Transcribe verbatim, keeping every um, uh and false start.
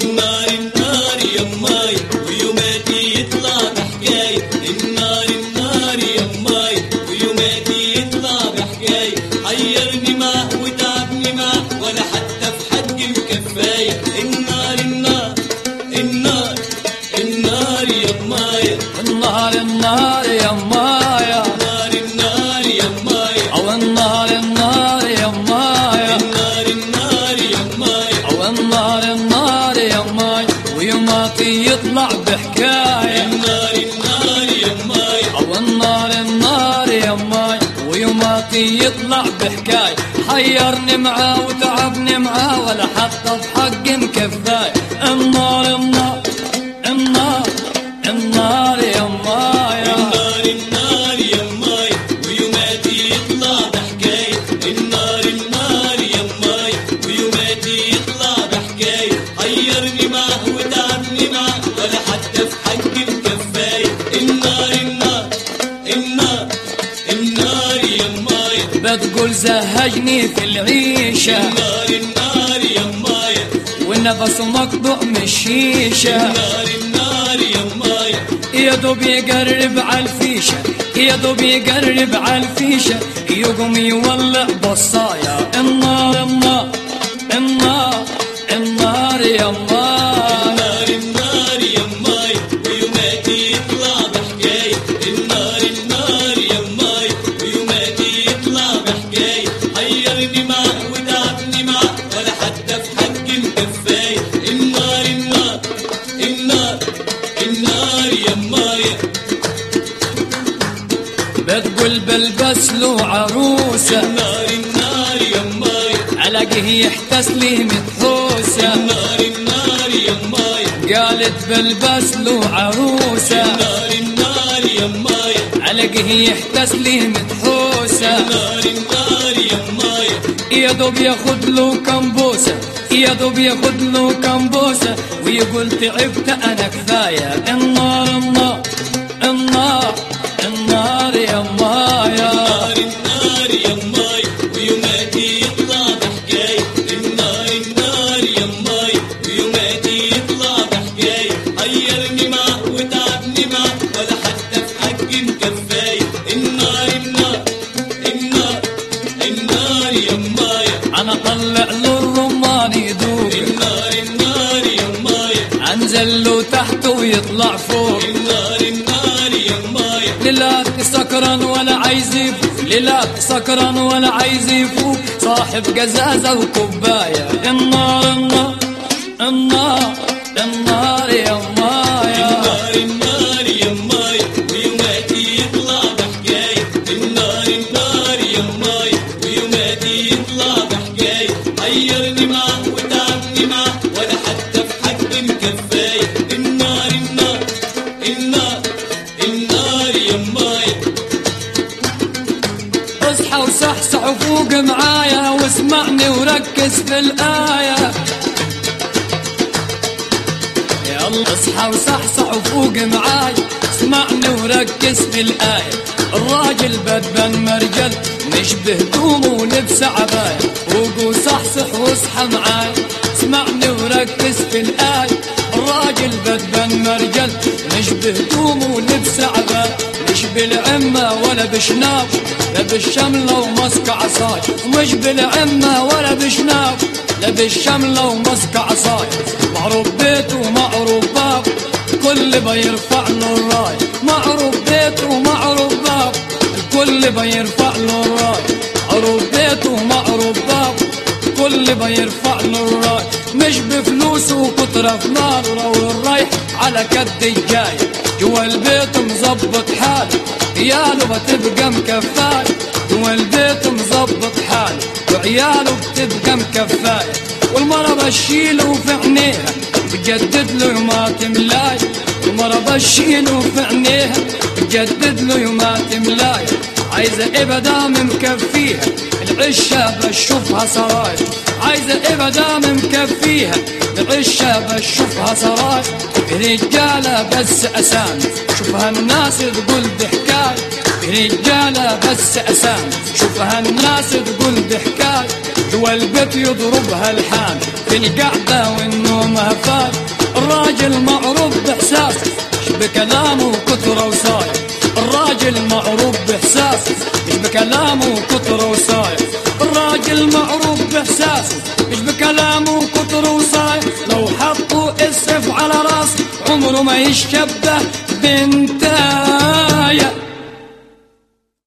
النار النار يماي ويوماتي يطلع بحكاية. النار النار يماي ويوماتي يطلع بحكاية. حيرني معه وتعبني معه ولا حتى في حد مكفاية. النار النار النار النار يماي. النار النار يماي. النار النار يماي. او النار النار يماي. النار النار يماي. او النار النار يماي ويوماتي يطلع بحكاية. النار النار يماي. او النار النار يماي ويوماتي يطلع بحكاية. حيرني معاه وتعبني معاه ولا حتى بحق مكفاية. النار النار النار النار يماي. النار النار يماي ويوماتي يطلع بحكاية. النار النار يماي ويوماتي يطلع بحكاية. حيرني معه وتعبني معه ولا حتى في حق مكفاية. النار النار النار النار يماي. بتقول زهجني في العيشة. النار النار يماي. والنفس مقطوع من الشيشة. النار النار يماي. يا دوب يقرب عالفيشة. يا دوب يقرب عالفيشة يقوم يولع بصايا. النار النار النار النار يماي. النار النار يماي ويوماتي يطلع بحكاية. النار النار يماي ويوماتي يطلع بحكاية. حيرني معه وتعبني معه ولا حتى في حق مكفاية. النار النار النار النار يماي. بتقول بلبس له عروسة. النار النار يماي. الاقيه يحتس لي متحوسة. النار النار يماي. قالت بلبس له عروسة. النار النار يماي. الاقيه يحتس لي متحوسة. النار النار يماي. يا دوب ياخد له كمبوسة. يا دوب ياخد له كمبوسة ويقول تعبت انا كفاية. النار النار النار النار يمايا. النار النار يماي ويوماتي يطلع بحكاية. النار النار يماي ويوماتي يطلع بحكاية. حيرني معه وتعبني معه ولا حتى في حق مكفاية. النار النار النار النار يماي. انا طلع له الرمان يدوب. النار النار يماي. انزل له تحت ويطلع فوق. النار النار يماي. ليلات سكران ولا عايز يفوق. ليلات سكران ولا عايز يفوق. صاحب قزازة وكوباية. النار النار النار النار يمايا. النار النار يماي ويوماتي يطلع بحكاية. النار النار يماي ويوماتي يطلع بحكاية. حيرني معه وتعبني معه ولا حتى في حق مكفاية. النار النار النار النار يماي. اصحى وصحصح وفوق معايا واسمعني وركز في الآية. يلا اصحى وصحصح وفوق معايا اسمعني وركز في الآية. الراجل بدبن مرجل نشبه دوم ولبس عباية. فوق وصحصح واصحى معايا اسمعني وركز في الآية. الراجل بدبن مرجل نشبه دوم ولبس عباية. مش بالعمة ولا بشناب لا بالشملة ومسك عصاي. ومش بالعمة ولا بشناب لا بالشملة ومسك عصاي. معروف بيت ومعروف باب الكل بيرفع له الراي. معروف بيت ومعروف باب الكل بيرفع له الراي. معروف بيت ومعروف باب الكل بيرفع له الراي. مش بفلوس وكترة في نار والرايح على كد الجاي. جوا البيت مظبط حاله عياله بتبقى مكفاية. جوا البيت مظبط حاله وعياله بتبقى مكفاية. والمرة بشيله في عينيها بجدد له يوما تملاي. المرة بشيله في عينيها بجدد له يوما تملاي. عايزة ابدا مكفيها العشة بشوفها سراي. عايزة ابدا مكفيها العشة بشوفها سراي. رجالة بس اسامي شوفها الناس تقول بحكاية. رجالة بس اسامي شوفها الناس تقول بحكاية. جوا البيت يضربها الحان في القعدة والنوم هفان. الراجل معروف بإحساسه مش بكلامه كتر وصاير. الراجل معروف بإحساسه مش بكلامه كتر وصاير. الراجل معروف بإحساسه مش بكلامه كتر وصاير. لو حطوا السيف على راسه عمره ما يشبه بنتايه.